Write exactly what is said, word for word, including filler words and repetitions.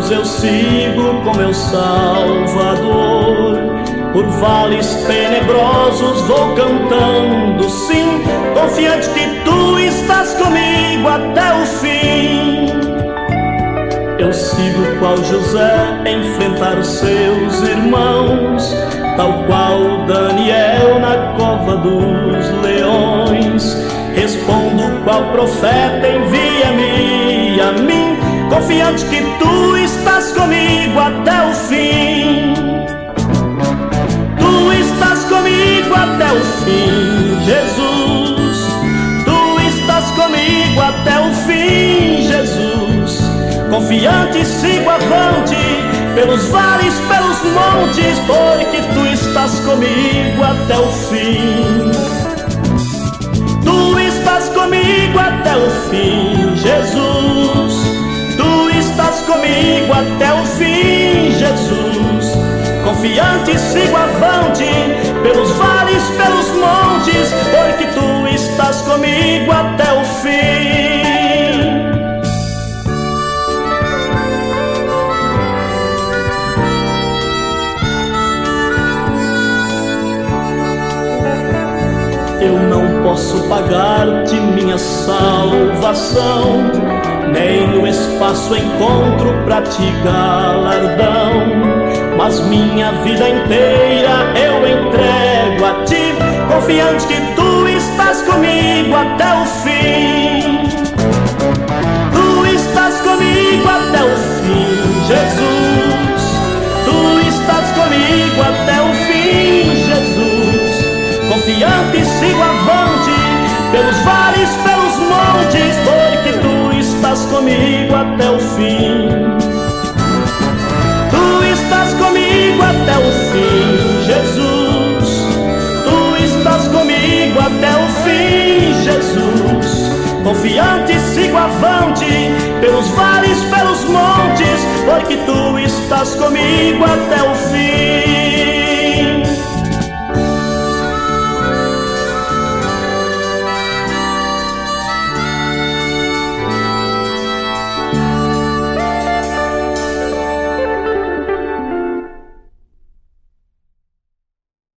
cruz eu sigo com meu Salvador. Por vales tenebrosos vou cantando, sim, confiante que tu estás comigo até o fim. Eu sigo qual José enfrentar seus irmãos, tal qual Daniel na cova dos leões. Respondo qual profeta, envia-me a mim, confiante que tu estás comigo até o fim. Tu estás comigo até o fim, Jesus. Tu estás comigo até o fim, Jesus. Confiante sigo avante, pelos vales, pelos montes, porque tu estás comigo até o fim. Tu estás comigo até o fim, Jesus. Tu estás comigo até o fim, Jesus. Confiante sigo avante, pelos vales, pelos montes, porque tu estás comigo até o fim. Eu não posso pagar-te minha salvação, nem no espaço encontro pra ti galardão. Mas minha vida inteira eu entrego a ti, confiante que tu estás comigo até o fim. Tu estás comigo até o fim, Jesus. Tu estás comigo até o fim, Jesus. Confiante sigo avante, pelos vales, pelos montes, porque tu estás comigo até o fim. Tu estás comigo até o fim, Jesus. Tu estás comigo até o fim, Jesus. Confiante sigo avante, pelos vales, pelos montes, porque tu estás comigo até o fim.